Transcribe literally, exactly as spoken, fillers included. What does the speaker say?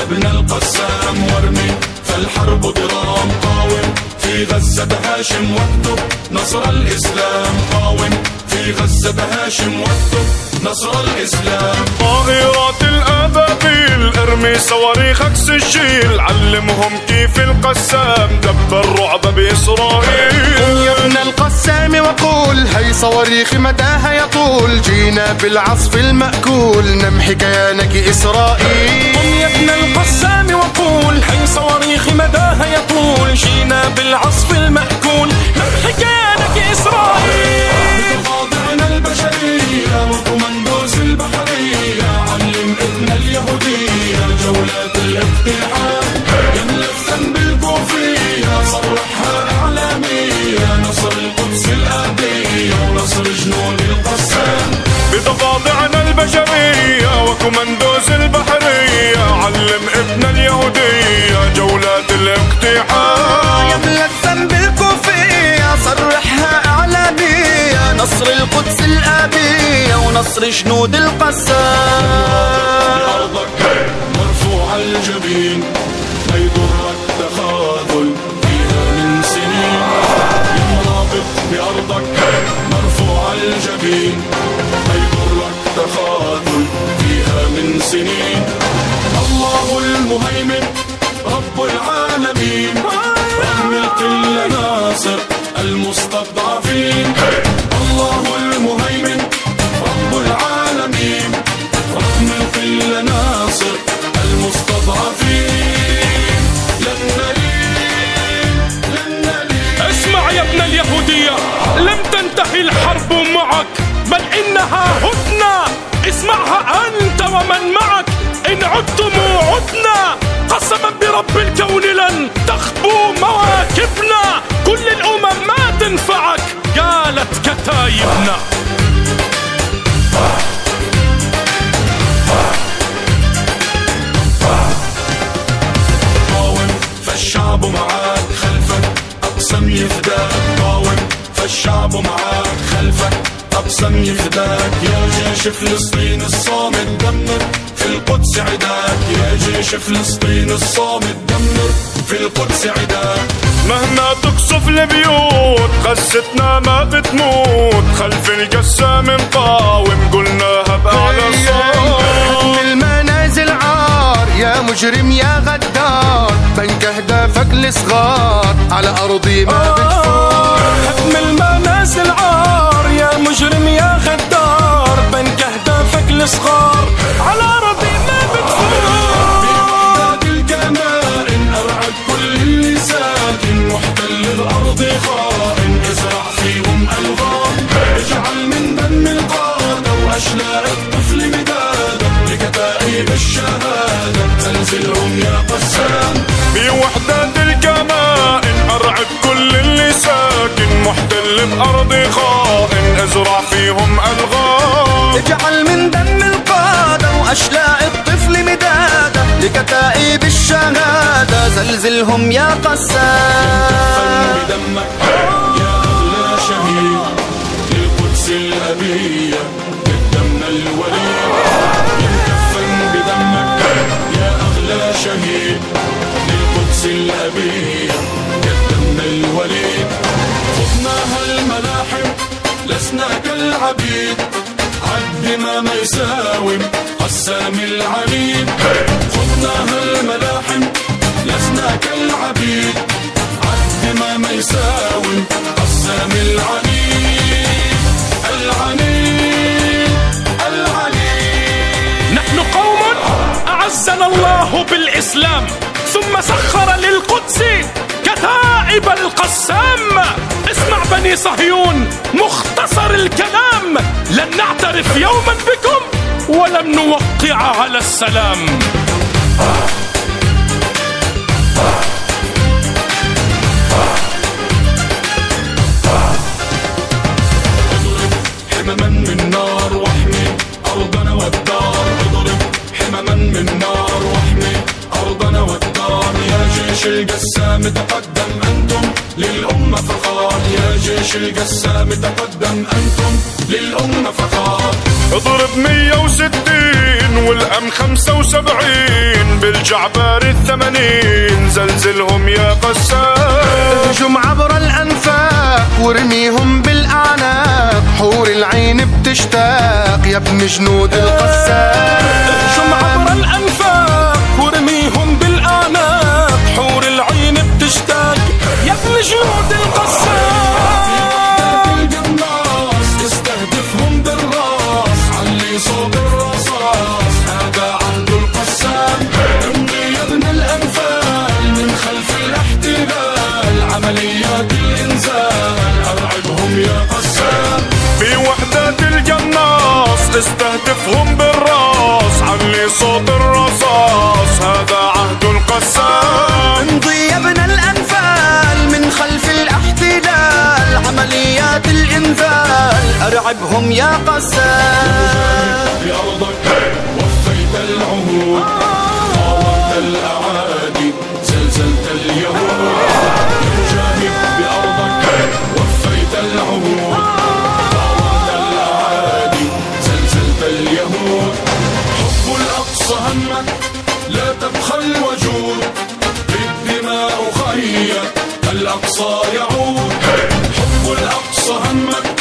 ابن القسام وارمي فالحرب ضرام. قاوم في غزة هاشم واكتب نصر الإسلام. قاوم في غزة هاشم واكتب نصر الإسلام. طائرات الأبابيل ارمي صواريخك سجيل. علمهم كيف القسام دب الرعب بإسرائيل. قم يا ابن القسام وقول هي صواريخ مداها يطول. جينا بالعصف المأكول نمحي كيانك إسرائيل. قم يا ابن القسام وقول هي صواريخ مداها يطول. جينا بالعصف المأكول نمحي كيانك إسرائيل. بتخاضعنا البشرية وكوماندوز البحرية. علم ابن اليهودية جولات الاقتحام. يملى الذنب الكوفية صرحها إعلامية. نصر القدس الآبية ونصر جنود القسام. بضفادعنا البشرية وكوماندوز البحرية. علم ابن اليهودية جولات الاقتحام. يملى الذنب الكوفية صرحها إعلامية. نصر القدس الآبية ونصر جنود القسام. بأرضك مرفوع الجبين لا يضرك تخاذل فيها من سنين. يا مرابط بأرضك مرفوع الجبين لا يضرك تخاذل فيها من سنين. الله المهيمن رب العالمين. رغم القلة ناصر المستضعفين. الله المهيمن رب العالمين. رغم القلة ناصر المستضعفين. لن نلين لن نلين. اسمع يا ابن اليهودية لم تنتهي الحرب معك بل إنها هدنة. اسمعها أنت ومن معك. إن عدتم عدنا قسما برب الكون لن تخبو مواكبنا. كل الأمم ما تنفعك قالت كتايبنا. قاوم فالشعب معاك خلفك أقسم يفداك. قاوم فالشعب معاك خلفك أقسم يفداك. يا جيش فلسطين الصامت دمر في القدس عداك. يا جيش فلسطين الصامت دمر في القدس عداك. مهما تقصف البيوت قستنا ما بتموت. خلف القسام نقاوم قلناها بأعلى صوت. هدم المنازل عار يا مجرم يا غدار. بنك أهدافك الصغار على أرضي ما بتفوت. هدم المنازل عار يا مجرم يا غدار. بنك أهدافك الصغار على أرضي ما بتفوت. بوحدات الكمائن أرعد كل اللي ساكن. محتل الأرض خائن ازرع فيهم ألغام. اجعل من دم القادة وأشلاء الطفل مدادا لكتائب الشهادة. زلزلهم يا قسام. بوحدات الكمائن أرعد كل اللي ساكن. محتل بأرضي خائن ازرع فيهم ألغام. اجعل من دم القادة وأشلاء الطفل مدادا لكتائب الشهادة. زلزلهم يا قسام. بدمك يا أغلى شهيد للقدس الأبية. قدمنا الوليد يتكفن بدمك يا أغلى شهيد للقدس الأبية. قدمنا الوليد خضناها الملاحم لسنا كالعبيد. عد ما ما يساوم قسام العنيد. خضناها الملاحم لسنا كالعبيد. عد ما ما يساوم قسام العنيد. العنيد العنيد. نحن قوم أعزنا الله بالإسلام ثم سخر للقدس كتائب القسام. اسمع بني صهيون مختصر الكلام. لن نعترف يوما بكم ولن نوقع على السلام. اضرب حمما من نار واحمي أرضنا والدار. اضرب حمما من نار واحمي أرضنا والدار. يا جيش جيش القسام تقدم أنتم للأمة فخار، يا جيش القسام تقدم أنتم للأمة فخار. اضرب مية وستين والأم خمسة وسبعين بالجعبار الثمانين زلزلهم يا قسام. اهجم عبر الأنفاق وارميهم بالأعناق، حور العين بتشتاق يا ابن جنود القسام. اهجم عبر الأنفاق وارميهم بالأعناق، حور العين بتشتاق يا ابن جنود القسام. القناص استهدفهم بالراس، علي صوب الرصاص هذا عهد القسام. امضي يا ابن الأنفال من خلف الاحتلال، عمليات الإنزال أرعبهم يا قسام. في وحدات القناص استهدفهم بالراس، علي صوت الرصاص هذا عهد القسام. امضي يا ابن الأنفال من خلف الاحتلال، عمليات الإنزال أرعبهم يا قسام. بأرضك وفيت العهود، قاومت الأعادي زلزلت اليهود. مجاهد بأرضك وفيت العهود، قاومت الأعادي زلزلت اليهود. حب الأقصى همك لا تبخل الوجود، بالدماء خيّة الأقصى يعود. حب الأقصى همك